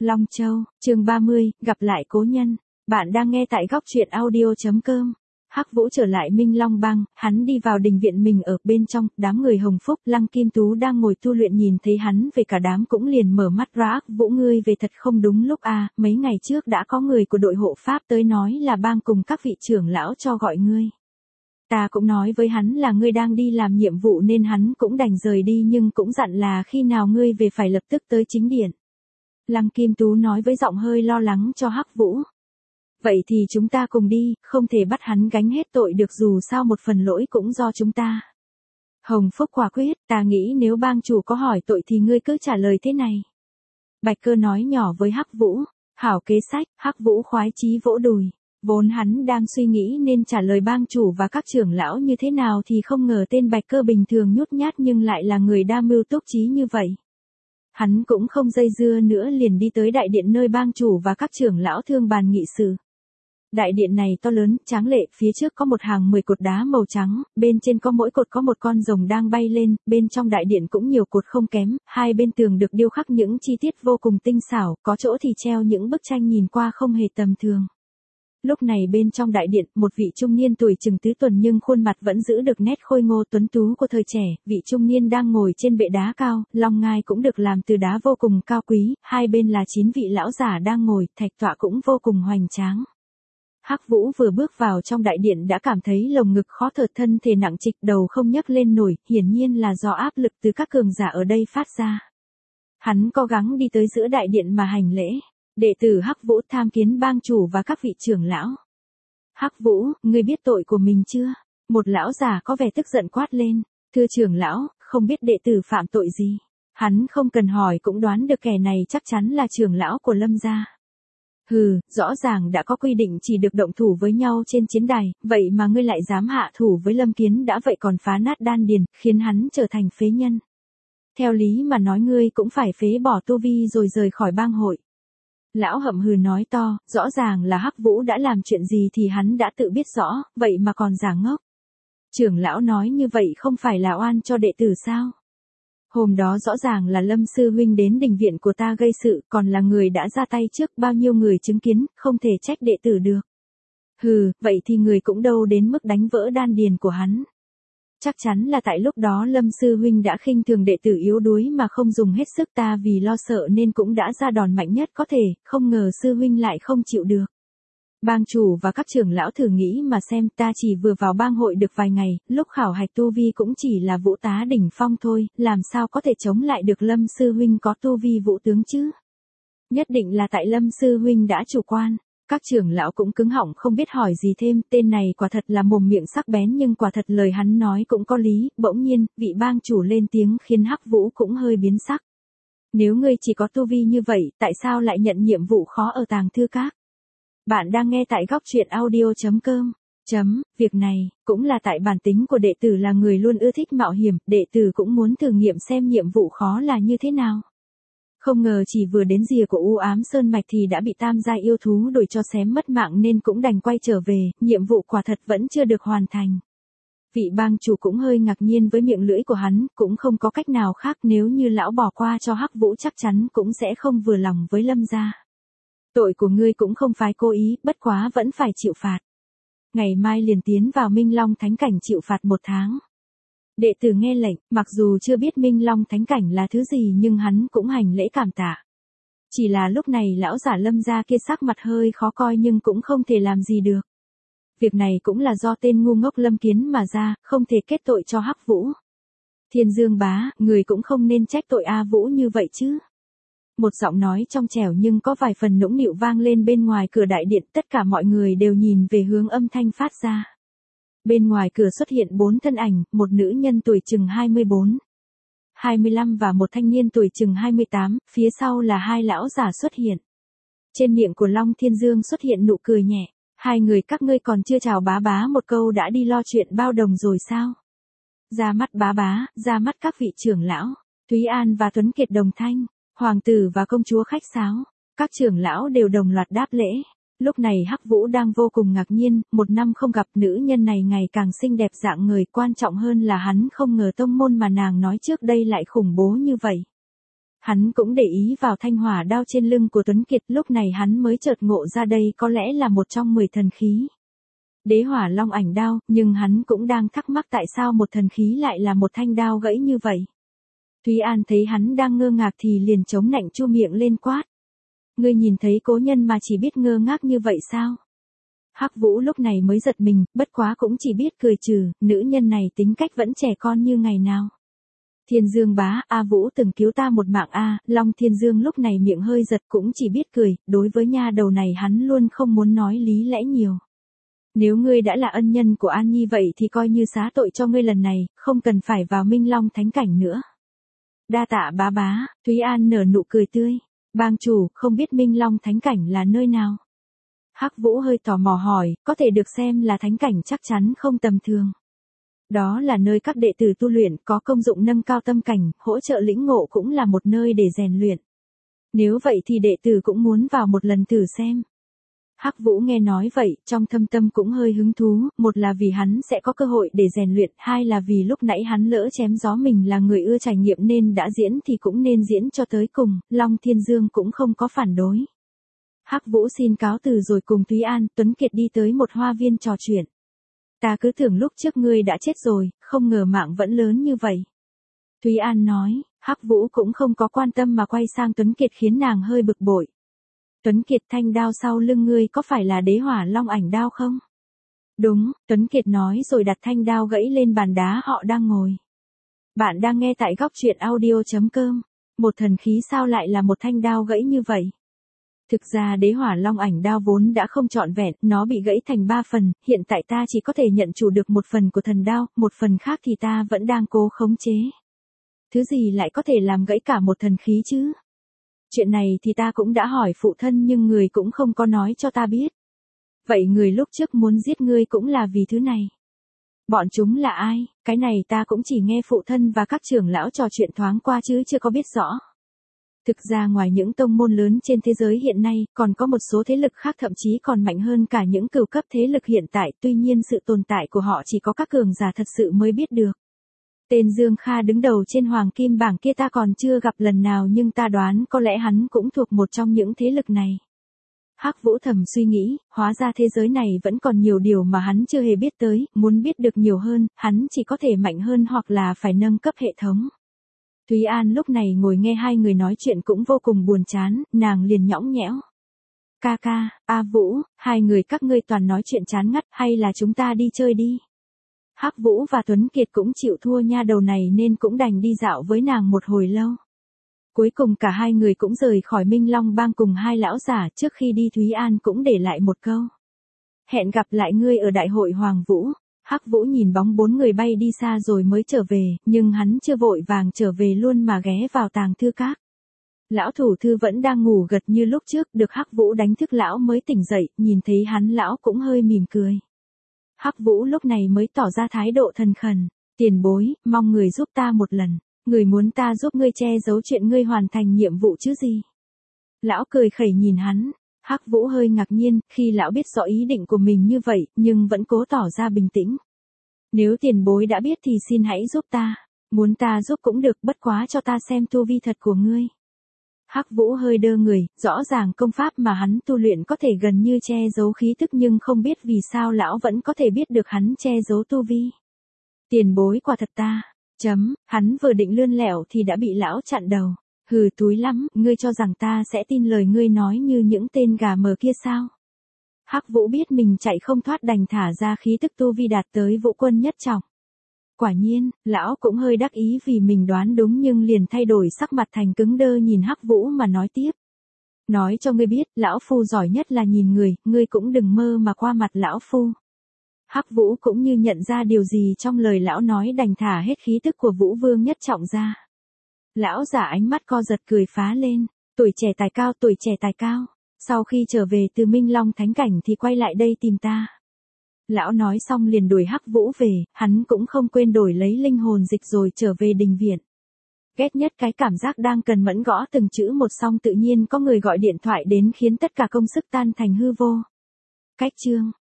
Long Châu, chương 30, gặp lại cố nhân. Bạn đang nghe tại góc truyện audio.com. Hắc Vũ trở lại Minh Long Bang, hắn đi vào đình viện mình ở bên trong, đám người Hồng Phúc, Lăng Kim Tú đang ngồi tu luyện nhìn thấy hắn về cả đám cũng liền mở mắt ra. Vũ ngươi về thật không đúng lúc à, mấy ngày trước đã có người của đội hộ pháp tới nói là bang cùng các vị trưởng lão cho gọi ngươi. Ta cũng nói với hắn là ngươi đang đi làm nhiệm vụ nên hắn cũng đành rời đi nhưng cũng dặn là khi nào ngươi về phải lập tức tới chính điện. Lăng Kim Tú nói với giọng hơi lo lắng cho Hắc Vũ. Vậy thì chúng ta cùng đi, không thể bắt hắn gánh hết tội được dù sao một phần lỗi cũng do chúng ta. Hồng Phúc quả quyết, ta nghĩ nếu bang chủ có hỏi tội thì ngươi cứ trả lời thế này. Bạch Cơ nói nhỏ với Hắc Vũ, hảo kế sách, Hắc Vũ khoái chí vỗ đùi. Vốn hắn đang suy nghĩ nên trả lời bang chủ và các trưởng lão như thế nào thì không ngờ tên Bạch Cơ bình thường nhút nhát nhưng lại là người đa mưu túc trí như vậy. Hắn cũng không dây dưa nữa liền đi tới đại điện nơi bang chủ và các trưởng lão thương bàn nghị sự. Đại điện này to lớn, tráng lệ, phía trước có một hàng 10 cột đá màu trắng, bên trên có mỗi cột có một con rồng đang bay lên, bên trong đại điện cũng nhiều cột không kém, hai bên tường được điêu khắc những chi tiết vô cùng tinh xảo, có chỗ thì treo những bức tranh nhìn qua không hề tầm thường. Lúc này bên trong đại điện, một vị trung niên tuổi chừng tứ tuần nhưng khuôn mặt vẫn giữ được nét khôi ngô tuấn tú của thời trẻ, vị trung niên đang ngồi trên bệ đá cao, long ngai cũng được làm từ đá vô cùng cao quý, hai bên là 9 vị lão giả đang ngồi, thạch tọa cũng vô cùng hoành tráng. Hắc Vũ vừa bước vào trong đại điện đã cảm thấy lồng ngực khó thở, thân thể nặng trịch, đầu không nhấc lên nổi, hiển nhiên là do áp lực từ các cường giả ở đây phát ra. Hắn cố gắng đi tới giữa đại điện mà hành lễ. Đệ tử Hắc Vũ tham kiến bang chủ và các vị trưởng lão. Hắc Vũ, ngươi biết tội của mình chưa? Một lão già có vẻ tức giận quát lên. Thưa trưởng lão, không biết đệ tử phạm tội gì. Hắn không cần hỏi cũng đoán được kẻ này chắc chắn là trưởng lão của Lâm gia. Hừ, rõ ràng đã có quy định chỉ được động thủ với nhau trên chiến đài, vậy mà ngươi lại dám hạ thủ với Lâm Kiến đã vậy còn phá nát đan điền, khiến hắn trở thành phế nhân. Theo lý mà nói ngươi cũng phải phế bỏ tu vi rồi rời khỏi bang hội. Lão hậm hừ nói to, rõ ràng là Hắc Vũ đã làm chuyện gì thì hắn đã tự biết rõ, vậy mà còn giả ngốc. Trưởng lão nói như vậy không phải là oan cho đệ tử sao? Hôm đó rõ ràng là Lâm sư huynh đến đình viện của ta gây sự, còn là người đã ra tay trước, bao nhiêu người chứng kiến, không thể trách đệ tử được. Hừ, vậy thì người cũng đâu đến mức đánh vỡ đan điền của hắn. Chắc chắn là tại lúc đó Lâm sư huynh đã khinh thường đệ tử yếu đuối mà không dùng hết sức, ta vì lo sợ nên cũng đã ra đòn mạnh nhất có thể, không ngờ sư huynh lại không chịu được. Bang chủ và các trưởng lão thử nghĩ mà xem, ta chỉ vừa vào bang hội được vài ngày, lúc khảo hạch tu vi cũng chỉ là vũ tá đỉnh phong thôi, làm sao có thể chống lại được Lâm sư huynh có tu vi vũ tướng chứ? Nhất định là tại Lâm sư huynh đã chủ quan. Các trưởng lão cũng cứng họng không biết hỏi gì thêm, tên này quả thật là mồm miệng sắc bén nhưng quả thật lời hắn nói cũng có lý, bỗng nhiên, vị bang chủ lên tiếng khiến Hắc Vũ cũng hơi biến sắc. Nếu ngươi chỉ có tu vi như vậy, tại sao lại nhận nhiệm vụ khó ở tàng thư các? Bạn đang nghe tại góc truyện audio.com. Việc này, cũng là tại bản tính của đệ tử là người luôn ưa thích mạo hiểm, đệ tử cũng muốn thử nghiệm xem nhiệm vụ khó là như thế nào. Không ngờ chỉ vừa đến rìa của U Ám Sơn Mạch thì đã bị tam giai yêu thú đuổi cho xém mất mạng nên cũng đành quay trở về, nhiệm vụ quả thật vẫn chưa được hoàn thành. Vị bang chủ cũng hơi ngạc nhiên với miệng lưỡi của hắn, cũng không có cách nào khác, nếu như lão bỏ qua cho Hắc Vũ chắc chắn cũng sẽ không vừa lòng với Lâm gia. Tội của ngươi cũng không phải cố ý, bất quá vẫn phải chịu phạt. Ngày mai liền tiến vào Minh Long Thánh Cảnh chịu phạt 1 tháng. Đệ tử nghe lệnh, mặc dù chưa biết Minh Long Thánh Cảnh là thứ gì nhưng hắn cũng hành lễ cảm tạ. Chỉ là lúc này lão giả Lâm gia kia sắc mặt hơi khó coi nhưng cũng không thể làm gì được. Việc này cũng là do tên ngu ngốc Lâm Kiến mà ra, không thể kết tội cho Hắc Vũ. Thiên Dương bá, người cũng không nên trách tội A Vũ như vậy chứ. Một giọng nói trong trẻo nhưng có vài phần nũng nịu vang lên bên ngoài cửa đại điện, tất cả mọi người đều nhìn về hướng âm thanh phát ra. Bên ngoài cửa xuất hiện 4 thân ảnh, một nữ nhân tuổi chừng 24, 25 và một thanh niên tuổi chừng 28, phía sau là 2 lão giả xuất hiện. Trên miệng của Long Thiên Dương xuất hiện nụ cười nhẹ, 2 người các ngươi còn chưa chào bá bá một câu đã đi lo chuyện bao đồng rồi sao? Ra mắt bá bá, ra mắt các vị trưởng lão, Thúy An và Tuấn Kiệt đồng thanh, hoàng tử và công chúa khách sáo, các trưởng lão đều đồng loạt đáp lễ. Lúc này Hắc Vũ đang vô cùng ngạc nhiên, 1 năm không gặp nữ nhân này ngày càng xinh đẹp dạng người, quan trọng hơn là hắn không ngờ tông môn mà nàng nói trước đây lại khủng bố như vậy. Hắn cũng để ý vào thanh hỏa đao trên lưng của Tuấn Kiệt, lúc này hắn mới chợt ngộ ra đây có lẽ là một trong 10 thần khí. Đế hỏa long ảnh đao, nhưng hắn cũng đang thắc mắc tại sao một thần khí lại là một thanh đao gãy như vậy. Thúy An thấy hắn đang ngơ ngác thì liền chống nạnh chu miệng lên quát. Ngươi nhìn thấy cố nhân mà chỉ biết ngơ ngác như vậy sao? Hắc Vũ lúc này mới giật mình, bất quá cũng chỉ biết cười trừ, nữ nhân này tính cách vẫn trẻ con như ngày nào. Thiên Dương bá, A Vũ từng cứu ta một mạng a. Long Thiên Dương lúc này miệng hơi giật cũng chỉ biết cười, đối với nha đầu này hắn luôn không muốn nói lý lẽ nhiều. Nếu ngươi đã là ân nhân của An Nhi vậy thì coi như xá tội cho ngươi lần này, không cần phải vào Minh Long Thánh Cảnh nữa. Đa tạ bá bá, Thúy An nở nụ cười tươi. Bang chủ, không biết Minh Long Thánh Cảnh là nơi nào? Hắc Vũ hơi tò mò hỏi, có thể được xem là thánh cảnh chắc chắn không tầm thường. Đó là nơi các đệ tử tu luyện, có công dụng nâng cao tâm cảnh, hỗ trợ lĩnh ngộ, cũng là một nơi để rèn luyện. Nếu vậy thì đệ tử cũng muốn vào một lần thử xem. Hắc Vũ nghe nói vậy, trong thâm tâm cũng hơi hứng thú, một là vì hắn sẽ có cơ hội để rèn luyện, hai là vì lúc nãy hắn lỡ chém gió mình là người ưa trải nghiệm nên đã diễn thì cũng nên diễn cho tới cùng, Long Thiên Dương cũng không có phản đối. Hắc Vũ xin cáo từ rồi cùng Thúy An, Tuấn Kiệt đi tới một hoa viên trò chuyện. Ta cứ tưởng lúc trước ngươi đã chết rồi, không ngờ mạng vẫn lớn như vậy. Thúy An nói, Hắc Vũ cũng không có quan tâm mà quay sang Tuấn Kiệt khiến nàng hơi bực bội. Tuấn Kiệt, thanh đao sau lưng ngươi có phải là đế hỏa long ảnh đao không? Đúng, Tuấn Kiệt nói rồi đặt thanh đao gãy lên bàn đá họ đang ngồi. Bạn đang nghe tại góc truyện audio.com. Một thần khí sao lại là một thanh đao gãy như vậy? Thực ra đế hỏa long ảnh đao vốn đã không trọn vẹn, nó bị gãy thành 3 phần, hiện tại ta chỉ có thể nhận chủ được một phần của thần đao, một phần khác thì ta vẫn đang cố khống chế. Thứ gì lại có thể làm gãy cả một thần khí chứ? Chuyện này thì ta cũng đã hỏi phụ thân nhưng người cũng không có nói cho ta biết. Vậy người lúc trước muốn giết ngươi cũng là vì thứ này. Bọn chúng là ai? Cái này ta cũng chỉ nghe phụ thân và các trưởng lão trò chuyện thoáng qua chứ chưa có biết rõ. Thực ra ngoài những tông môn lớn trên thế giới hiện nay, còn có một số thế lực khác thậm chí còn mạnh hơn cả những cửu cấp thế lực hiện tại, tuy nhiên sự tồn tại của họ chỉ có các cường giả thật sự mới biết được. Tên Dương Kha đứng đầu trên hoàng kim bảng kia ta còn chưa gặp lần nào nhưng ta đoán có lẽ hắn cũng thuộc một trong những thế lực này. Hắc Vũ thầm suy nghĩ, hóa ra thế giới này vẫn còn nhiều điều mà hắn chưa hề biết tới, muốn biết được nhiều hơn, hắn chỉ có thể mạnh hơn hoặc là phải nâng cấp hệ thống. Thúy An lúc này ngồi nghe hai người nói chuyện cũng vô cùng buồn chán, nàng liền nhõng nhẽo. Ca ca, A Vũ, hai người các ngươi toàn nói chuyện chán ngắt, hay là chúng ta đi chơi đi. Hắc Vũ và Tuấn Kiệt cũng chịu thua nha đầu này nên cũng đành đi dạo với nàng một hồi lâu. Cuối cùng cả hai người cũng rời khỏi Minh Long Bang cùng hai lão giả, trước khi đi Thúy An cũng để lại một câu. Hẹn gặp lại ngươi ở đại hội Hoàng Vũ. Hắc Vũ nhìn bóng 4 người bay đi xa rồi mới trở về, nhưng hắn chưa vội vàng trở về luôn mà ghé vào tàng thư các. Lão thủ thư vẫn đang ngủ gật như lúc trước, được Hắc Vũ đánh thức lão mới tỉnh dậy, nhìn thấy hắn lão cũng hơi mỉm cười. Hắc Vũ lúc này mới tỏ ra thái độ thần khẩn, tiền bối, mong người giúp ta một lần, người muốn ta giúp ngươi che giấu chuyện ngươi hoàn thành nhiệm vụ chứ gì. Lão cười khẩy nhìn hắn. Hắc Vũ hơi ngạc nhiên, khi lão biết rõ ý định của mình như vậy, nhưng vẫn cố tỏ ra bình tĩnh. Nếu tiền bối đã biết thì xin hãy giúp ta, muốn ta giúp cũng được, bất quá cho ta xem tu vi thật của ngươi. Hắc Vũ hơi đơ người, rõ ràng công pháp mà hắn tu luyện có thể gần như che giấu khí tức nhưng không biết vì sao lão vẫn có thể biết được hắn che giấu tu vi. Tiền bối quả thật ta, hắn vừa định lươn lẹo thì đã bị lão chặn đầu. Hừ, túi lắm, ngươi cho rằng ta sẽ tin lời ngươi nói như những tên gà mờ kia sao? Hắc Vũ biết mình chạy không thoát đành thả ra khí tức tu vi đạt tới vũ quân nhất trọng. Quả nhiên, lão cũng hơi đắc ý vì mình đoán đúng nhưng liền thay đổi sắc mặt thành cứng đơ nhìn Hắc Vũ mà nói tiếp. Nói cho ngươi biết, lão phu giỏi nhất là nhìn người, ngươi cũng đừng mơ mà qua mặt lão phu. Hắc Vũ cũng như nhận ra điều gì trong lời lão nói đành thả hết khí tức của Vũ Vương nhất trọng ra. Lão giả ánh mắt co giật cười phá lên, tuổi trẻ tài cao, tuổi trẻ tài cao, sau khi trở về từ Minh Long Thánh Cảnh thì quay lại đây tìm ta. Lão nói xong liền đuổi Hắc Vũ về, hắn cũng không quên đổi lấy linh hồn dịch rồi trở về đình viện. Ghét nhất cái cảm giác đang cần mẫn gõ từng chữ một xong tự nhiên có người gọi điện thoại đến khiến tất cả công sức tan thành hư vô. Cách chương